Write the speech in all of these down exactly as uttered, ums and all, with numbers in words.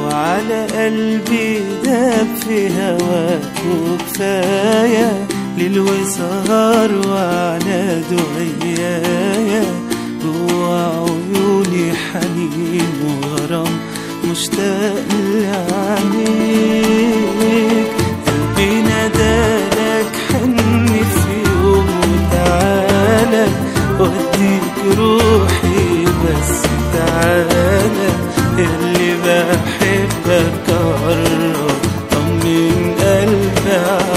على قلبي داب في هواك وكفاية ليل وسهر وعناد وعيايا، جوا عيوني حنين وغرام مشتاق لعينيك. قلبي نادالك حني في يوم وتعالى، وديك روحي بس تعالى، اللي بحبك قرب طمن قلبي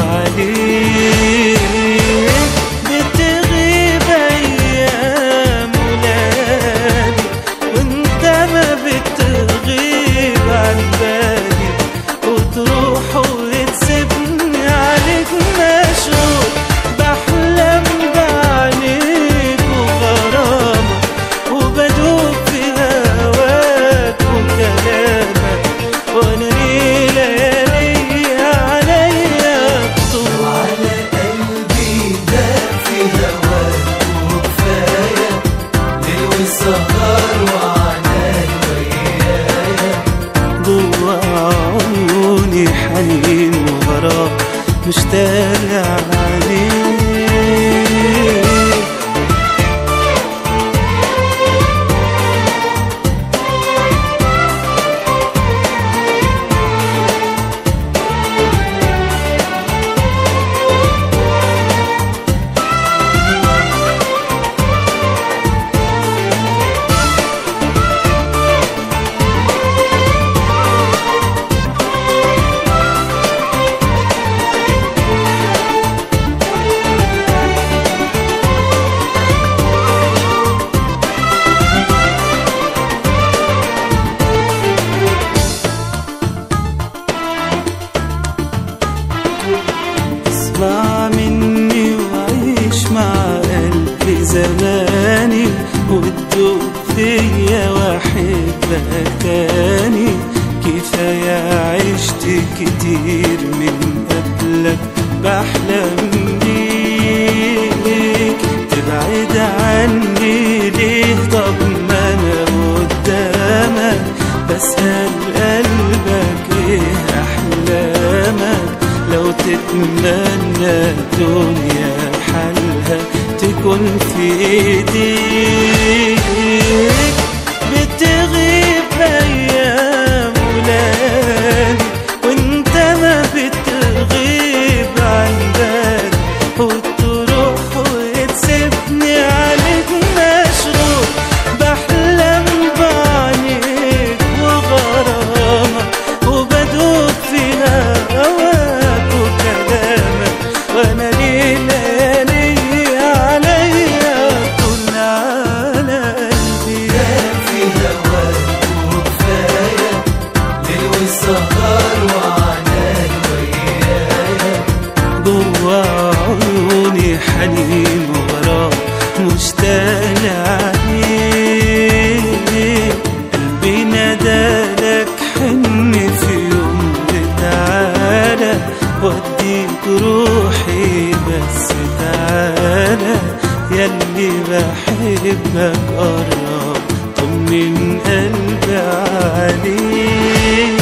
عليك. بتغيب ايام ولادي وانت ما بتغيب عن بالي، وتروح وتسيبني عليك مشغول، بحلم بعينيك وغرامك وبدوب في هواك وكلامك، وانا ليالي عليا بطول. على قلبي داب في هواك وكفاية ليل وسهر وعناد ويايا، جوا عيوني حنين وغرام مشتاق عليك. اسمع مني وعيش مع قلبي زماني، وتدوب فيا واحبك تاني. كفاية عشت كتير من قبلك بحلم بيك، تبعد عني ليه؟ طب ما انا قدامك بسأل قلبك ايه احلامك؟ لو تتمنى الدنيا حالها تكون في ايديك. بتغيب ايام ولادي وانت ما بتغيب عن بالي، وتروح وتسيبني عليك مشغول، بحلم بعينيك وغرامك وبدوب في هواك وكلامك، وانا ليالي عليا طول. على قلبي داب في هواك وكفاية ليل وسهر وعناد ويايا، جوا عيوني حنين وغرام مشتاق عليك. قلبي نادالك حني في يوم تعالى، وديك روحي بس تعالى، ياللي بحبك قرب طمن قلبي عليك.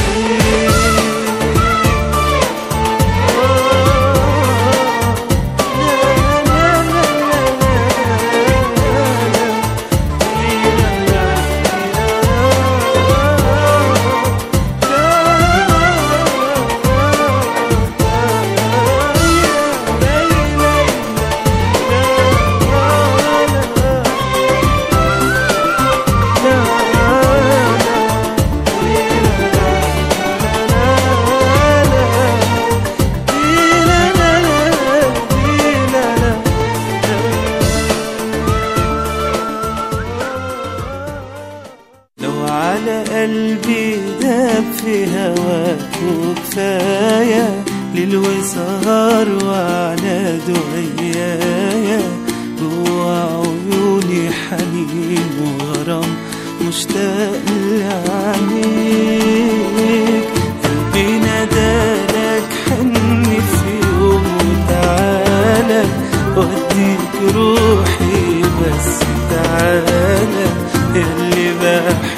على قلبي داب في هواك وكفاية ليل وسهر وعناد وعيايا، جوا عيوني حنين وغرام مشتاق لعينيك. قلبي نادالك حني في يوم وتعالى، وديك روحي بس تعالى، اللي بحبك